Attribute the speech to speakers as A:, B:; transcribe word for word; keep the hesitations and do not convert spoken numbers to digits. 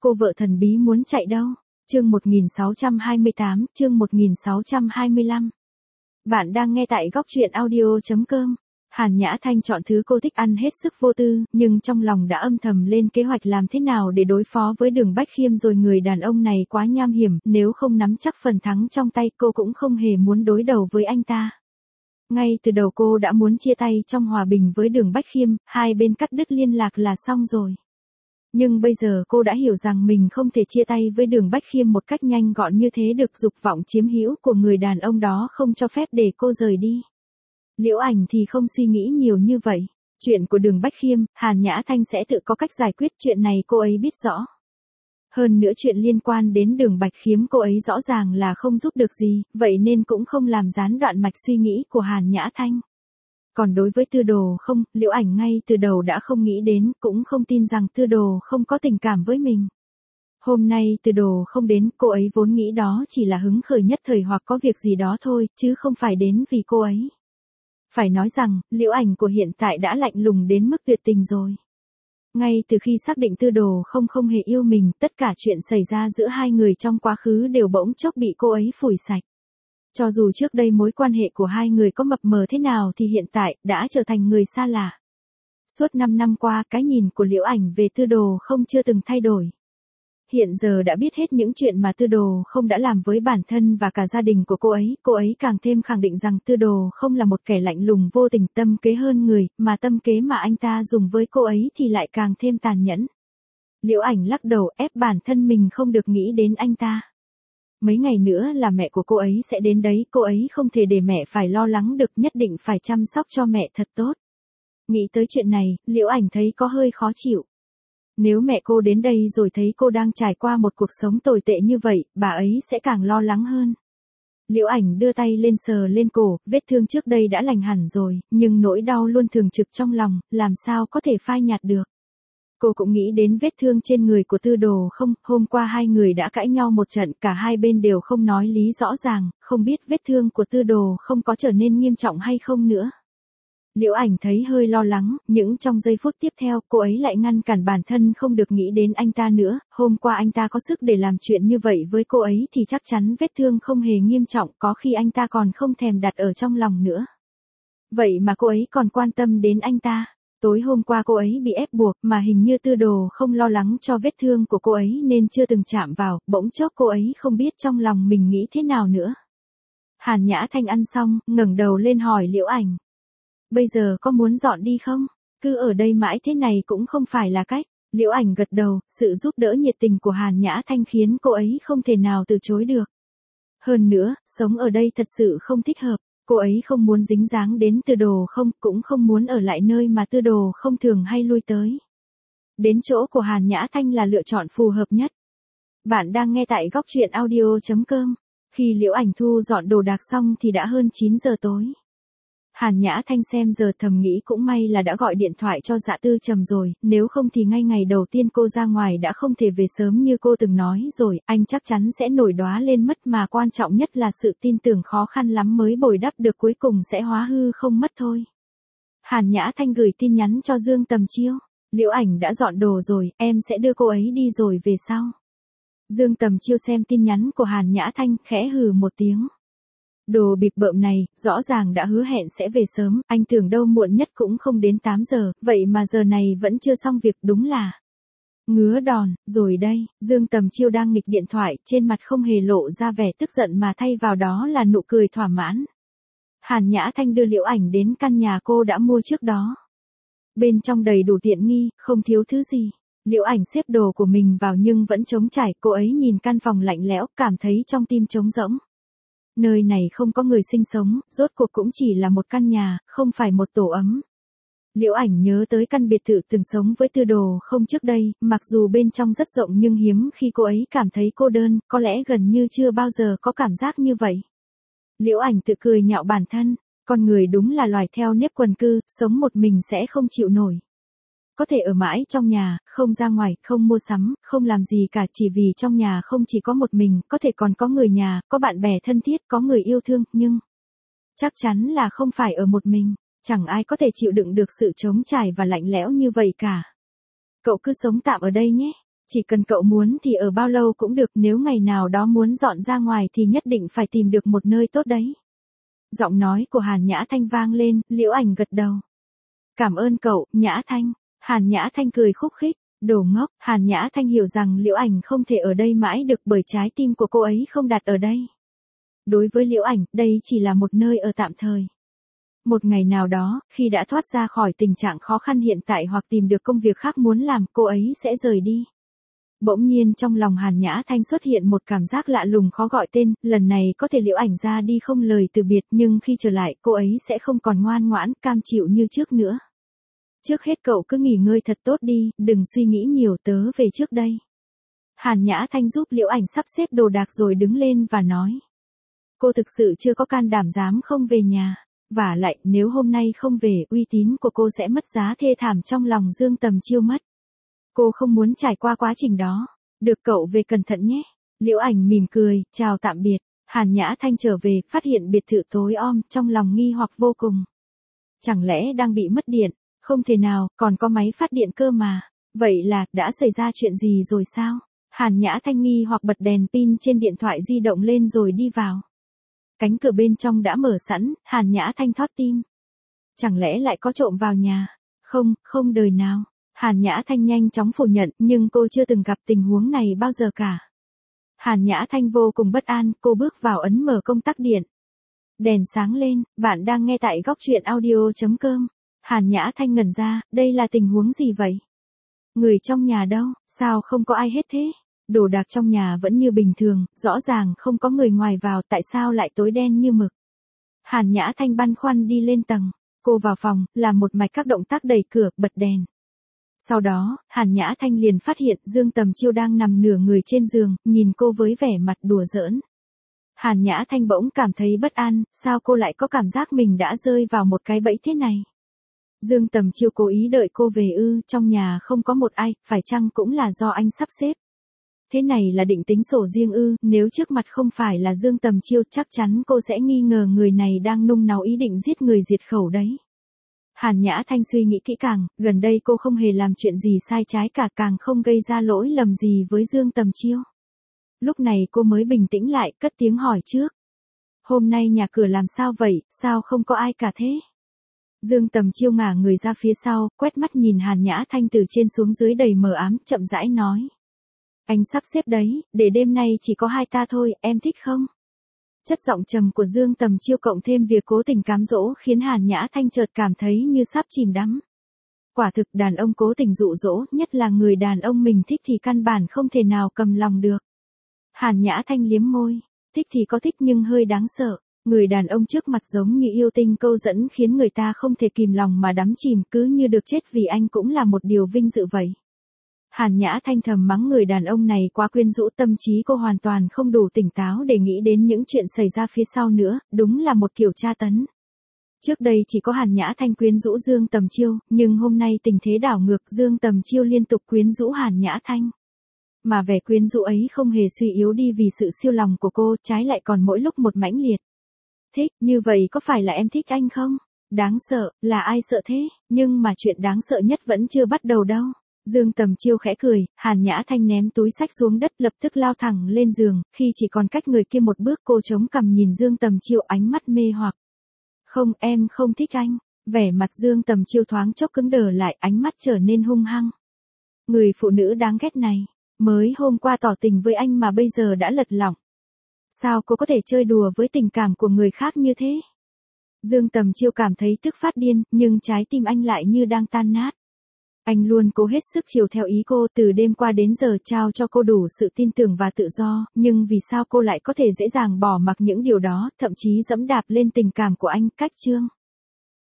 A: cô vợ thần bí muốn chạy đâu? Chương một nghìn sáu trăm hai mươi tám, chương một nghìn sáu trăm hai mươi lăm. Bạn đang nghe tại góc truyện audio chấm com. Hàn Nhã Thanh chọn thứ cô thích ăn hết sức vô tư, nhưng trong lòng đã âm thầm lên kế hoạch làm thế nào để đối phó với Đường Bách Khiêm rồi. Người đàn ông này quá nham hiểm, nếu không nắm chắc phần thắng trong tay cô cũng không hề muốn đối đầu với anh ta. Ngay từ đầu cô đã muốn chia tay trong hòa bình với Đường Bách Khiêm, hai bên cắt đứt liên lạc là xong rồi. Nhưng bây giờ cô đã hiểu rằng mình không thể chia tay với Đường Bách Khiêm một cách nhanh gọn như thế được. Dục vọng chiếm hữu của người đàn ông đó không cho phép để cô rời đi. Liễu Ảnh thì không suy nghĩ nhiều như vậy. Chuyện của Đường Bách Khiêm, Hàn Nhã Thanh sẽ tự có cách giải quyết, chuyện này cô ấy biết rõ. Hơn nữa chuyện liên quan đến Đường Bạch Khiêm cô ấy rõ ràng là không giúp được gì, vậy nên cũng không làm gián đoạn mạch suy nghĩ của Hàn Nhã Thanh. Còn đối với Tư Đồ không, Liễu Ảnh ngay từ đầu đã không nghĩ đến, cũng không tin rằng Tư Đồ không có tình cảm với mình. Hôm nay Tư Đồ không đến, cô ấy vốn nghĩ đó chỉ là hứng khởi nhất thời hoặc có việc gì đó thôi, chứ không phải đến vì cô ấy. Phải nói rằng, Liễu Ảnh của hiện tại đã lạnh lùng đến mức tuyệt tình rồi. Ngay từ khi xác định Tư Đồ không không hề yêu mình, tất cả chuyện xảy ra giữa hai người trong quá khứ đều bỗng chốc bị cô ấy phủi sạch. Cho dù trước đây mối quan hệ của hai người có mập mờ thế nào thì hiện tại đã trở thành người xa lạ. Suốt năm năm qua, cái nhìn của Liễu Ảnh về Tư Đồ không chưa từng thay đổi. Hiện giờ đã biết hết những chuyện mà Tư Đồ không đã làm với bản thân và cả gia đình của cô ấy, cô ấy càng thêm khẳng định rằng Tư Đồ không là một kẻ lạnh lùng vô tình tâm kế hơn người, mà tâm kế mà anh ta dùng với cô ấy thì lại càng thêm tàn nhẫn. Liễu Ảnh lắc đầu ép bản thân mình không được nghĩ đến anh ta. Mấy ngày nữa là mẹ của cô ấy sẽ đến đấy, cô ấy không thể để mẹ phải lo lắng được, nhất định phải chăm sóc cho mẹ thật tốt. Nghĩ tới chuyện này, Liễu Ảnh thấy có hơi khó chịu. Nếu mẹ cô đến đây rồi thấy cô đang trải qua một cuộc sống tồi tệ như vậy, bà ấy sẽ càng lo lắng hơn. Liễu Ảnh đưa tay lên sờ lên cổ, vết thương trước đây đã lành hẳn rồi, nhưng nỗi đau luôn thường trực trong lòng, làm sao có thể phai nhạt được. Cô cũng nghĩ đến vết thương trên người của Tư Đồ không, hôm qua hai người đã cãi nhau một trận, cả hai bên đều không nói lý rõ ràng, không biết vết thương của Tư Đồ không có trở nên nghiêm trọng hay không nữa. Liễu Ảnh thấy hơi lo lắng, nhưng trong giây phút tiếp theo, cô ấy lại ngăn cản bản thân không được nghĩ đến anh ta nữa, hôm qua anh ta có sức để làm chuyện như vậy với cô ấy thì chắc chắn vết thương không hề nghiêm trọng, có khi anh ta còn không thèm đặt ở trong lòng nữa. Vậy mà cô ấy còn quan tâm đến anh ta. Tối hôm qua cô ấy bị ép buộc mà hình như Tư Đồ không lo lắng cho vết thương của cô ấy nên chưa từng chạm vào, bỗng chốc cô ấy không biết trong lòng mình nghĩ thế nào nữa. Hàn Nhã Thanh ăn xong, ngẩng đầu lên hỏi Liễu Ảnh. Bây giờ có muốn dọn đi không? Cứ ở đây mãi thế này cũng không phải là cách. Liễu Ảnh gật đầu, sự giúp đỡ nhiệt tình của Hàn Nhã Thanh khiến cô ấy không thể nào từ chối được. Hơn nữa, sống ở đây thật sự không thích hợp. Cô ấy không muốn dính dáng đến Tư Đồ không, cũng không muốn ở lại nơi mà Tư Đồ không thường hay lui tới. Đến chỗ của Hàn Nhã Thanh là lựa chọn phù hợp nhất. Bạn đang nghe tại góc truyện audio chấm com. Khi Liễu Ảnh thu dọn đồ đạc xong thì đã hơn chín giờ tối. Hàn Nhã Thanh xem giờ thầm nghĩ cũng may là đã gọi điện thoại cho Dạ Tư Trầm rồi, nếu không thì ngay ngày đầu tiên cô ra ngoài đã không thể về sớm như cô từng nói rồi, anh chắc chắn sẽ nổi đoá lên mất, mà quan trọng nhất là sự tin tưởng khó khăn lắm mới bồi đắp được cuối cùng sẽ hóa hư không mất thôi. Hàn Nhã Thanh gửi tin nhắn cho Dương Tầm Chiêu, Liễu Ảnh đã dọn đồ rồi, em sẽ đưa cô ấy đi rồi về sau. Dương Tầm Chiêu xem tin nhắn của Hàn Nhã Thanh, khẽ hừ một tiếng. Đồ bịp bợm này, rõ ràng đã hứa hẹn sẽ về sớm, anh tưởng đâu muộn nhất cũng không đến tám giờ, vậy mà giờ này vẫn chưa xong việc, đúng là ngứa đòn. Rồi đây, Dương Tầm Chiêu đang nghịch điện thoại, trên mặt không hề lộ ra vẻ tức giận mà thay vào đó là nụ cười thỏa mãn. Hàn Nhã Thanh đưa Liễu Ảnh đến căn nhà cô đã mua trước đó. Bên trong đầy đủ tiện nghi, không thiếu thứ gì. Liễu Ảnh xếp đồ của mình vào nhưng vẫn trống trải, cô ấy nhìn căn phòng lạnh lẽo, cảm thấy trong tim trống rỗng. Nơi này không có người sinh sống, rốt cuộc cũng chỉ là một căn nhà, không phải một tổ ấm. Liễu Ảnh nhớ tới căn biệt thự từng sống với Tư Đồ không trước đây, mặc dù bên trong rất rộng nhưng hiếm khi cô ấy cảm thấy cô đơn, có lẽ gần như chưa bao giờ có cảm giác như vậy. Liễu Ảnh tự cười nhạo bản thân, con người đúng là loài theo nếp quần cư, sống một mình sẽ không chịu nổi. Có thể ở mãi trong nhà, không ra ngoài, không mua sắm, không làm gì cả, chỉ vì trong nhà không chỉ có một mình, có thể còn có người nhà, có bạn bè thân thiết, có người yêu thương, nhưng chắc chắn là không phải ở một mình, chẳng ai có thể chịu đựng được sự trống trải và lạnh lẽo như vậy cả. Cậu cứ sống tạm ở đây nhé. Chỉ cần cậu muốn thì ở bao lâu cũng được, nếu ngày nào đó muốn dọn ra ngoài thì nhất định phải tìm được một nơi tốt đấy. Giọng nói của Hàn Nhã Thanh vang lên, Liễu Ảnh gật đầu. Cảm ơn cậu, Nhã Thanh. Hàn Nhã Thanh cười khúc khích. Đồ ngốc, Hàn Nhã Thanh hiểu rằng Liễu Ảnh không thể ở đây mãi được bởi trái tim của cô ấy không đặt ở đây. Đối với Liễu Ảnh, đây chỉ là một nơi ở tạm thời. Một ngày nào đó, khi đã thoát ra khỏi tình trạng khó khăn hiện tại hoặc tìm được công việc khác muốn làm, cô ấy sẽ rời đi. Bỗng nhiên trong lòng Hàn Nhã Thanh xuất hiện một cảm giác lạ lùng khó gọi tên, lần này có thể Liễu Ảnh ra đi không lời từ biệt, nhưng khi trở lại cô ấy sẽ không còn ngoan ngoãn, cam chịu như trước nữa. Trước hết cậu cứ nghỉ ngơi thật tốt đi, đừng suy nghĩ nhiều, tớ về trước đây. Hàn Nhã Thanh giúp Liễu Ảnh sắp xếp đồ đạc rồi đứng lên và nói. Cô thực sự chưa có can đảm dám không về nhà. Vả lại, nếu hôm nay không về, uy tín của cô sẽ mất giá thê thảm trong lòng Dương Tầm Chiêu mất. Cô không muốn trải qua quá trình đó. Được, cậu về cẩn thận nhé. Liễu Ảnh mỉm cười, chào tạm biệt. Hàn Nhã Thanh trở về, phát hiện biệt thự tối om, trong lòng nghi hoặc vô cùng. Chẳng lẽ đang bị mất điện? Không thể nào, còn có máy phát điện cơ mà. Vậy là, đã xảy ra chuyện gì rồi sao? Hàn Nhã Thanh nghi hoặc bật đèn pin trên điện thoại di động lên rồi đi vào. Cánh cửa bên trong đã mở sẵn, Hàn Nhã Thanh thót tim. Chẳng lẽ lại có trộm vào nhà? Không, không đời nào. Hàn Nhã Thanh nhanh chóng phủ nhận, nhưng cô chưa từng gặp tình huống này bao giờ cả. Hàn Nhã Thanh vô cùng bất an, cô bước vào ấn mở công tắc điện. Đèn sáng lên, bạn đang nghe tại góc truyện audio chấm com. Hàn Nhã Thanh ngẩn ra, đây là tình huống gì vậy? Người trong nhà đâu, sao không có ai hết thế? Đồ đạc trong nhà vẫn như bình thường, rõ ràng không có người ngoài vào, tại sao lại tối đen như mực? Hàn Nhã Thanh băn khoăn đi lên tầng. Cô vào phòng, làm một mạch các động tác đẩy cửa, bật đèn. Sau đó, Hàn Nhã Thanh liền phát hiện Dương Tầm Chiêu đang nằm nửa người trên giường, nhìn cô với vẻ mặt đùa giỡn. Hàn Nhã Thanh bỗng cảm thấy bất an, sao cô lại có cảm giác mình đã rơi vào một cái bẫy thế này? Dương Tầm Chiêu cố ý đợi cô về ư, trong nhà không có một ai, phải chăng cũng là do anh sắp xếp? Thế này là định tính sổ riêng ư, nếu trước mặt không phải là Dương Tầm Chiêu chắc chắn cô sẽ nghi ngờ người này đang nung nấu ý định giết người diệt khẩu đấy. Hàn Nhã Thanh suy nghĩ kỹ càng, gần đây cô không hề làm chuyện gì sai trái cả, càng không gây ra lỗi lầm gì với Dương Tầm Chiêu. Lúc này cô mới bình tĩnh lại, cất tiếng hỏi trước. Hôm nay nhà cửa làm sao vậy, sao không có ai cả thế? Dương Tầm Chiêu ngả người ra phía sau, quét mắt nhìn Hàn Nhã Thanh từ trên xuống dưới đầy mờ ám, chậm rãi nói. Anh sắp xếp đấy, để đêm nay chỉ có hai ta thôi, em thích không? Chất giọng trầm của Dương Tầm Chiêu cộng thêm việc cố tình cám dỗ khiến Hàn Nhã Thanh chợt cảm thấy như sắp chìm đắm. Quả thực đàn ông cố tình dụ dỗ, nhất là người đàn ông mình thích thì căn bản không thể nào cầm lòng được. Hàn Nhã Thanh liếm môi, thích thì có thích nhưng hơi đáng sợ. Người đàn ông trước mặt giống như yêu tinh câu dẫn khiến người ta không thể kìm lòng mà đắm chìm, cứ như được chết vì anh cũng là một điều vinh dự vậy. Hàn Nhã Thanh thầm mắng người đàn ông này quá quyến rũ, tâm trí cô hoàn toàn không đủ tỉnh táo để nghĩ đến những chuyện xảy ra phía sau nữa, đúng là một kiểu tra tấn. Trước đây chỉ có Hàn Nhã Thanh quyến rũ Dương Tầm Chiêu, nhưng hôm nay tình thế đảo ngược, Dương Tầm Chiêu liên tục quyến rũ Hàn Nhã Thanh. Mà vẻ quyến rũ ấy không hề suy yếu đi vì sự siêu lòng của cô, trái lại còn mỗi lúc một mãnh liệt. Thích, như vậy có phải là em thích anh không? Đáng sợ, là ai sợ thế, nhưng mà chuyện đáng sợ nhất vẫn chưa bắt đầu đâu. Dương Tầm Chiêu khẽ cười, Hàn Nhã Thanh ném túi xách xuống đất lập tức lao thẳng lên giường, khi chỉ còn cách người kia một bước cô chống cằm nhìn Dương Tầm Chiêu ánh mắt mê hoặc. Không, em không thích anh. Vẻ mặt Dương Tầm Chiêu thoáng chốc cứng đờ lại, ánh mắt trở nên hung hăng. Người phụ nữ đáng ghét này, mới hôm qua tỏ tình với anh mà bây giờ đã lật lọng. Sao cô có thể chơi đùa với tình cảm của người khác như thế? Dương Tầm Chiêu cảm thấy tức phát điên, nhưng trái tim anh lại như đang tan nát. Anh luôn cố hết sức chiều theo ý cô, từ đêm qua đến giờ trao cho cô đủ sự tin tưởng và tự do, nhưng vì sao cô lại có thể dễ dàng bỏ mặc những điều đó, thậm chí dẫm đạp lên tình cảm của anh? Cách chương